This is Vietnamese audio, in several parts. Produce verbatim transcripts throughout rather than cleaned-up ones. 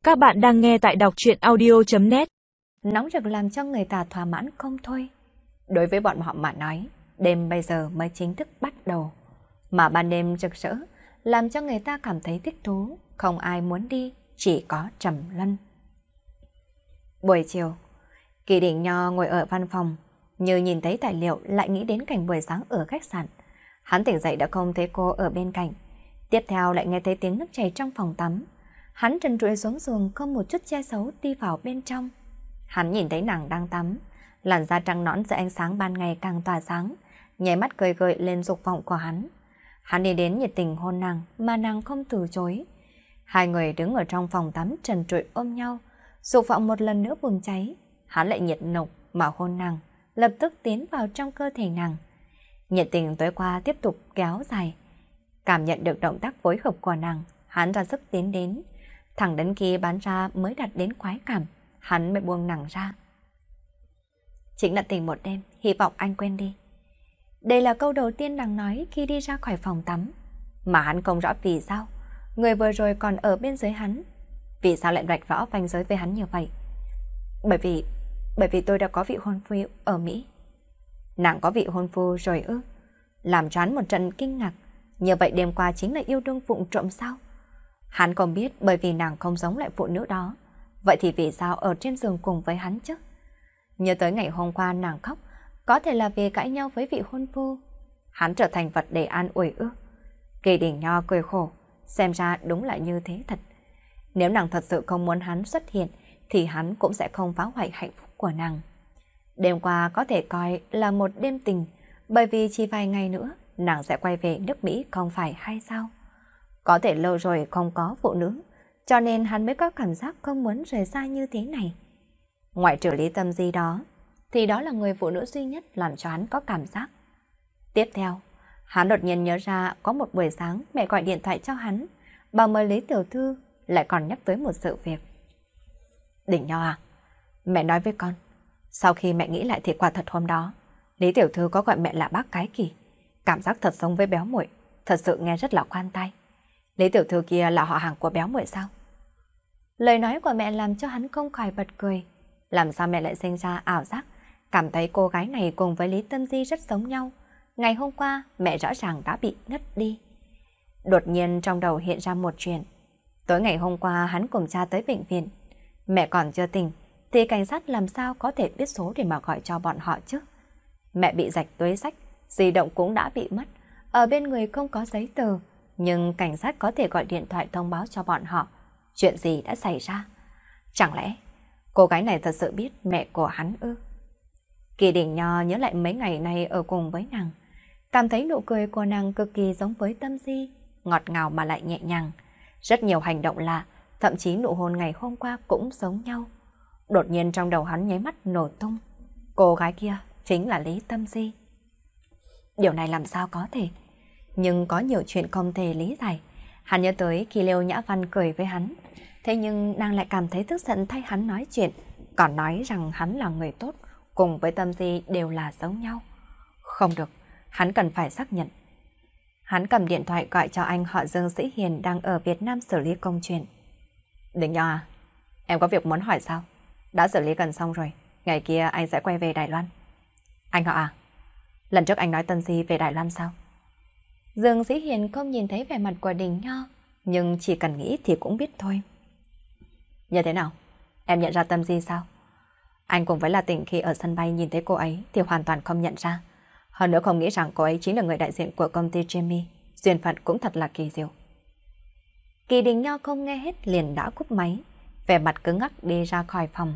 Các bạn đang nghe tại đọc truyện audio chấm net. Nóng rực làm cho người ta thỏa mãn không thôi. Đối với bọn họ mà nói, đêm bây giờ mới chính thức bắt đầu. Mà ban đêm rực rỡ, làm cho người ta cảm thấy thích thú, không ai muốn đi, chỉ có Trầm Luân. Buổi chiều, Kỳ Đình Nho ngồi ở văn phòng, như nhìn thấy tài liệu lại nghĩ đến cảnh buổi sáng ở khách sạn. Hắn tỉnh dậy đã không thấy cô ở bên cạnh. Tiếp theo lại nghe thấy tiếng nước chảy trong phòng tắm. Hắn trần trụi xuống giường không một chút che giấu đi vào bên trong. Hắn nhìn thấy nàng đang tắm, làn da trắng nõn dưới ánh sáng ban ngày càng tỏa sáng, nháy mắt cười gợi lên dục vọng của hắn. Hắn đi đến nhiệt tình hôn nàng mà nàng không từ chối. Hai người đứng ở trong phòng tắm trần trụi ôm nhau, dục vọng một lần nữa bùng cháy. Hắn lại nhiệt nục mà hôn nàng, lập tức tiến vào trong cơ thể nàng. Nhiệt tình tối qua tiếp tục kéo dài. Cảm nhận được động tác phối hợp của nàng, hắn ra sức tiến đến. Thẳng đến khi bán ra mới đạt đến khoái cảm, hắn mới buông nàng ra. Chính là tình một đêm, hy vọng anh quên đi. Đây là câu đầu tiên nàng nói khi đi ra khỏi phòng tắm. Mà hắn không rõ vì sao, người vừa rồi còn ở bên dưới hắn. Vì sao lại rạch rõ ranh giới với hắn như vậy? Bởi vì, bởi vì tôi đã có vị hôn phu ở Mỹ. Nàng có vị hôn phu rồi ư? Làm cho hắn một trận kinh ngạc. Như vậy đêm qua chính là yêu đương vụng trộm sao? Hắn không biết bởi vì nàng không giống lại phụ nữ đó. Vậy thì vì sao ở trên giường cùng với hắn chứ? Nhớ tới ngày hôm qua nàng khóc, có thể là vì cãi nhau với vị hôn phu. Hắn trở thành vật để an ủi ư? Kỳ Đình Nho cười khổ, xem ra đúng là như thế thật. Nếu nàng thật sự không muốn hắn xuất hiện, thì hắn cũng sẽ không phá hoại hạnh phúc của nàng. Đêm qua có thể coi là một đêm tình, bởi vì chỉ vài ngày nữa, nàng sẽ quay về nước Mỹ không phải hay sao? Có thể lâu rồi không có phụ nữ, cho nên hắn mới có cảm giác không muốn rời xa như thế này. Ngoại trừ Lý Tâm Di đó, thì đó là người phụ nữ duy nhất làm cho hắn có cảm giác. Tiếp theo, hắn đột nhiên nhớ ra có một buổi sáng mẹ gọi điện thoại cho hắn, bảo mời Lý Tiểu Thư, lại còn nhắc tới một sự việc. Đình Nho à, mẹ nói với con, sau khi mẹ nghĩ lại thì quả thật hôm đó, Lý Tiểu Thư có gọi mẹ là bác cái Kỳ. Cảm giác thật giống với béo muội, thật sự nghe rất là khoan tai. Lý Tiểu Thư kia là họ hàng của béo muội sao? Lời nói của mẹ làm cho hắn không khỏi bật cười. Làm sao mẹ lại sinh ra ảo giác, cảm thấy cô gái này cùng với Lý Tâm Di rất giống nhau. Ngày hôm qua mẹ rõ ràng đã bị ngất đi. Đột nhiên trong đầu hiện ra một chuyện. Tối ngày hôm qua hắn cùng cha tới bệnh viện. Mẹ còn chưa tỉnh, thì cảnh sát làm sao có thể biết số để mà gọi cho bọn họ chứ? Mẹ bị rạch túi xách, di động cũng đã bị mất. Ở bên người không có giấy tờ, nhưng cảnh sát có thể gọi điện thoại thông báo cho bọn họ chuyện gì đã xảy ra. Chẳng lẽ cô gái này thật sự biết mẹ của hắn ư? Kỳ Đình Nho nhớ lại mấy ngày nay ở cùng với nàng, cảm thấy nụ cười của nàng cực kỳ giống với Tâm Di, ngọt ngào mà lại nhẹ nhàng. Rất nhiều hành động lạ, thậm chí nụ hôn ngày hôm qua cũng giống nhau. Đột nhiên trong đầu hắn nháy mắt nổ tung. Cô gái kia chính là Lý Tâm Di. Điều này làm sao có thể? Nhưng có nhiều chuyện không thể lý giải. Hắn nhớ tới khi Liêu Nhã Văn cười với hắn. Thế nhưng nàng lại cảm thấy tức giận thay hắn nói chuyện, còn nói rằng hắn là người tốt, cùng với Tâm Di đều là giống nhau. Không được, hắn cần phải xác nhận. Hắn cầm điện thoại gọi cho anh họ Dương Sĩ Hiền đang ở Việt Nam xử lý công chuyện. Đình Nho à, em có việc muốn hỏi sao? Đã xử lý gần xong rồi, ngày kia anh sẽ quay về Đài Loan. Anh họ à, lần trước anh nói Tâm Di về Đài Loan sao? Dương Sĩ Hiền không nhìn thấy vẻ mặt của Đình Nho, nhưng chỉ cần nghĩ thì cũng biết thôi. Như thế nào? Em nhận ra Tâm Di sao? Anh cùng với La Tĩnh khi ở sân bay nhìn thấy cô ấy thì hoàn toàn không nhận ra. Hơn nữa không nghĩ rằng cô ấy chính là người đại diện của công ty Jamie. Duyên phận cũng thật là kỳ diệu. Kỳ Đình Nho không nghe hết liền đã cúp máy, vẻ mặt cứng ngắc đi ra khỏi phòng.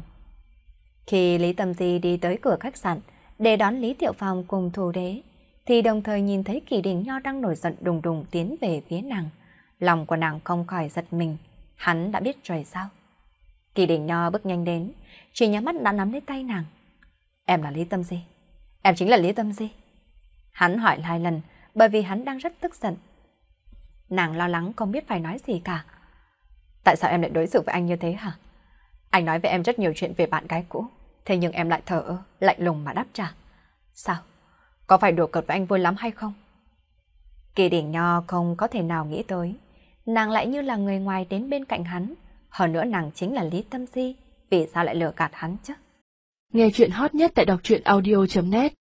Khi Lý Tâm Di đi tới cửa khách sạn để đón Lý Tiểu Phàm cùng Thủ Đế, thì đồng thời nhìn thấy Kỳ Đình Nho đang nổi giận đùng đùng tiến về phía nàng. Lòng của nàng không khỏi giật mình, hắn đã biết rồi sao? Kỳ Đình Nho bước nhanh đến, chỉ nhắm mắt đã nắm lấy tay nàng. Em là Lý Tâm Di? Em chính là Lý Tâm Di? Hắn hỏi hai lần, bởi vì hắn đang rất tức giận. Nàng lo lắng không biết phải nói gì cả. Tại sao em lại đối xử với anh như thế hả? Anh nói với em rất nhiều chuyện về bạn gái cũ, thế nhưng em lại thờ ơ, lạnh lùng mà đáp trả. Sao? Có phải đùa cợt với anh vui lắm hay không? Kỳ Đình Nho không có thể nào nghĩ tới, nàng lại như là người ngoài đến bên cạnh hắn, Hơn nữa nàng chính là Lý Tâm Di, vì sao lại lừa gạt hắn chứ? Nghe chuyện hot nhất tại đọc truyện audio chấm net